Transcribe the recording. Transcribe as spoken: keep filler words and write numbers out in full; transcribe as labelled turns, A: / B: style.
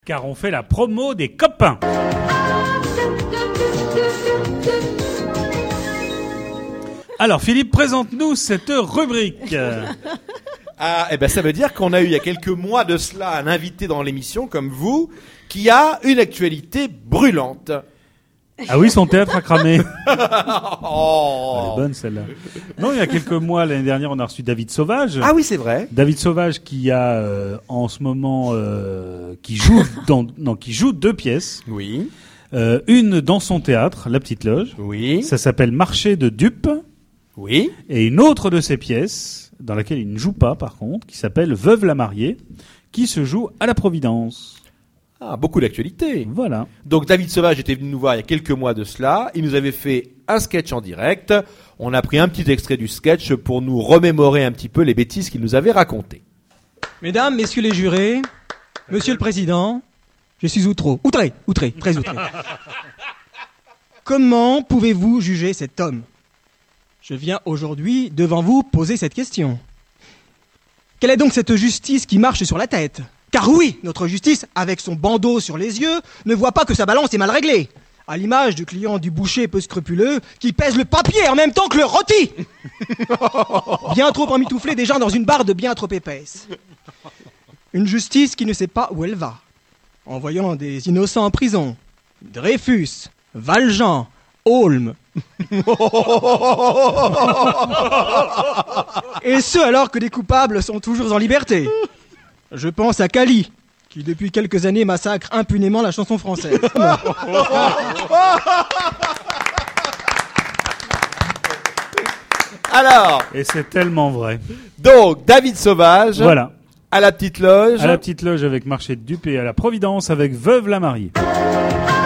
A: Car on fait la promo des copains. Alors Philippe, présente-nous cette rubrique.
B: Ah, eh ben ça veut dire qu'on a eu il y a quelques mois de cela un invité dans l'émission comme vous qui a une actualité brûlante.
A: Ah oui, son théâtre a cramé.
B: Oh.
A: Elle est bonne celle-là. Non, il y a quelques mois, l'année dernière, on a reçu David Sauvage.
B: Ah oui, c'est vrai.
A: David Sauvage qui a euh, en ce moment euh, qui joue dans non qui joue deux pièces.
B: Oui.
A: Euh, une dans son théâtre, La Petite Loge.
B: Oui.
A: Ça s'appelle Marché de dupes.
B: Oui.
A: Et une autre de ses pièces, dans laquelle il ne joue pas par contre, qui s'appelle Veuve la mariée, qui se joue à la Providence.
B: Ah, beaucoup d'actualités.
A: Voilà.
B: Donc David Sauvage était venu nous voir il y a quelques mois de cela. Il nous avait fait un sketch en direct. On a pris un petit extrait du sketch pour nous remémorer un petit peu les bêtises qu'il nous avait racontées.
C: Mesdames, messieurs les jurés, monsieur le président, je suis outré, outré, outré, très outré. Comment pouvez-vous juger cet homme ? Je viens aujourd'hui devant vous poser cette question. Quelle est donc cette justice qui marche sur la tête ? Car oui, notre justice, avec son bandeau sur les yeux, ne voit pas que sa balance est mal réglée. À l'image du client du boucher peu scrupuleux qui pèse le papier en même temps que le rôti. Bien trop emmitouflé déjà dans une barre de bien trop épaisse. Une justice qui ne sait pas où elle va. En voyant des innocents en prison. Dreyfus, Valjean, Holmes. Et ce alors que les coupables sont toujours en liberté. Je pense à Cali, qui depuis quelques années massacre impunément la chanson française.
B: Alors,
A: Et c'est tellement vrai.
B: donc David Sauvage
A: Voilà.
B: à la Petite Loge.
A: À la Petite Loge avec Marché de dupes et à la Providence avec Veuve la mariée.